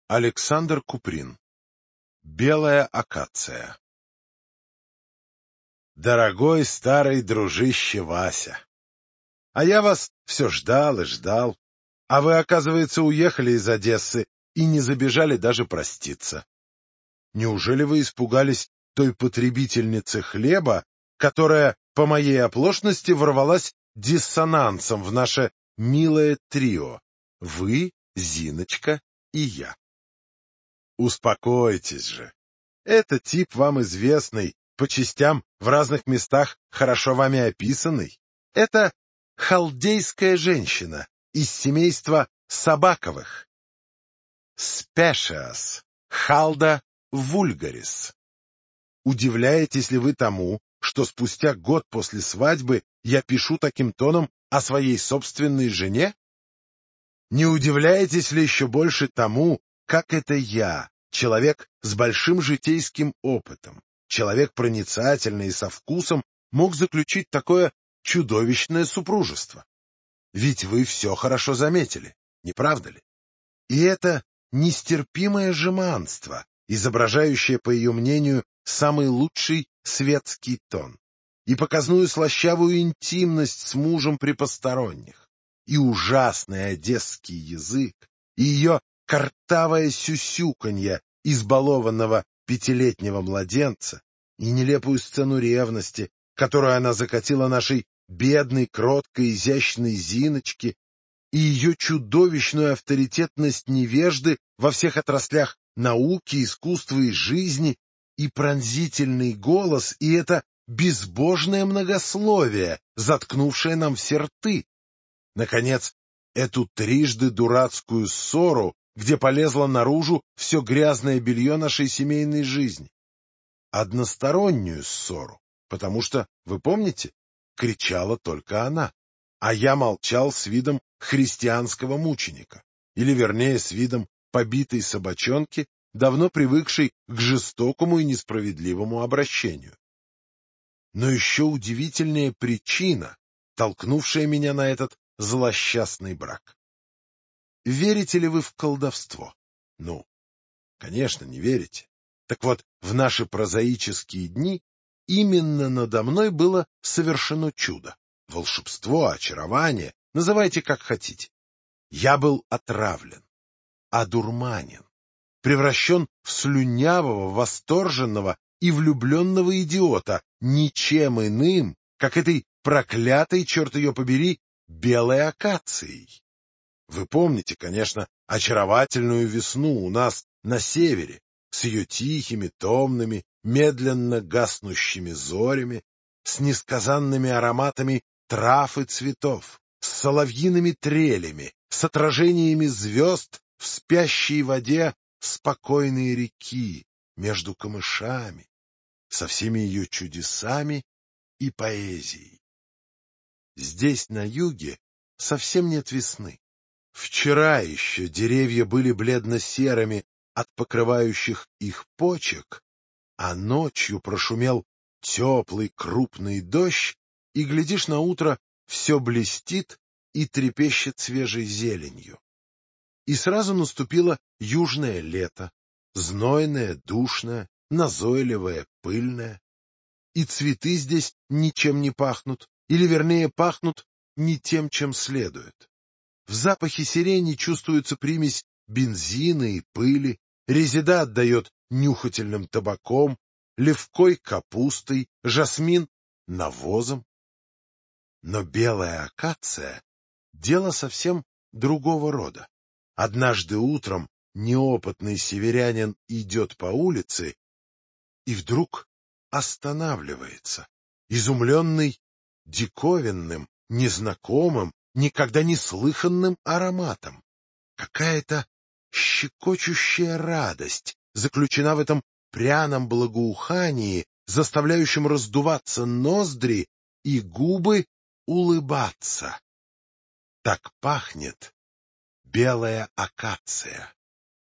Александр Куприн. Белая акация. Дорогой старый дружище Вася, а я вас все ждал и ждал, а вы, оказывается, уехали из Одессы и не забежали даже проститься. Неужели вы испугались той потребительницы хлеба, которая по моей оплошности ворвалась диссонансом в наше милое трио? Вы, Зиночка и я. Успокойтесь же. Это тип вам известный, по частям в разных местах хорошо вами описанный. Это халдейская женщина из семейства Собаковых. Species Halda vulgaris. Удивляетесь ли вы тому, что спустя год после свадьбы я пишу таким тоном о своей собственной жене? Не удивляетесь ли еще больше тому, как это я, человек с большим житейским опытом, человек проницательный и со вкусом, мог заключить такое чудовищное супружество? Ведь вы все хорошо заметили, не правда ли? И это нестерпимое жеманство, изображающее, по ее мнению, самый лучший светский тон, и показную слащавую интимность с мужем при посторонних, и ужасный одесский язык, и ее картавое сюсюканье избалованного пятилетнего младенца, и нелепую сцену ревности, которую она закатила нашей бедной, кроткой, изящной Зиночке, и ее чудовищную авторитетность невежды во всех отраслях науки, искусства и жизни, и пронзительный голос, и это безбожное многословие, заткнувшее нам все рты. Наконец, эту трижды дурацкую ссору, где полезло наружу все грязное белье нашей семейной жизни. Одностороннюю ссору, потому что, вы помните, кричала только она, а я молчал с видом христианского мученика, или, вернее, с видом побитой собачонки, давно привыкшей к жестокому и несправедливому обращению. Но еще удивительнее причина, толкнувшая меня на этот злосчастный брак. Верите ли вы в колдовство? Ну, конечно, не верите. Так вот, в наши прозаические дни именно надо мной было совершено чудо. Волшебство, очарование, называйте как хотите. Я был отравлен, одурманен, превращен в слюнявого, восторженного и влюбленного идиота, ничем иным, как этой проклятой, черт ее побери, белой акацией. Вы помните, конечно, очаровательную весну у нас на севере, с ее тихими, томными, медленно гаснущими зорями, с несказанными ароматами трав и цветов, с соловьиными трелями, с отражениями звезд в спящей воде спокойной реки между камышами, со всеми ее чудесами и поэзией. Здесь, на юге, совсем нет весны. Вчера еще деревья были бледно-серыми от покрывающих их почек, а ночью прошумел теплый крупный дождь, и, глядишь, на утро все блестит и трепещет свежей зеленью. И сразу наступило южное лето, знойное, душное, назойливое, пыльное. И цветы здесь ничем не пахнут, или, вернее, пахнут не тем, чем следует. В запахе сирени чувствуется примесь бензина и пыли, резида отдает нюхательным табаком, левкой — капустой, жасмин — навозом. Но белая акация — дело совсем другого рода. Однажды утром неопытный северянин идет по улице и вдруг останавливается, изумленный диковинным, незнакомым, никогда не слыханным ароматом. Какая-то щекочущая радость заключена в этом пряном благоухании, заставляющем раздуваться ноздри и губы улыбаться. Так пахнет белая акация.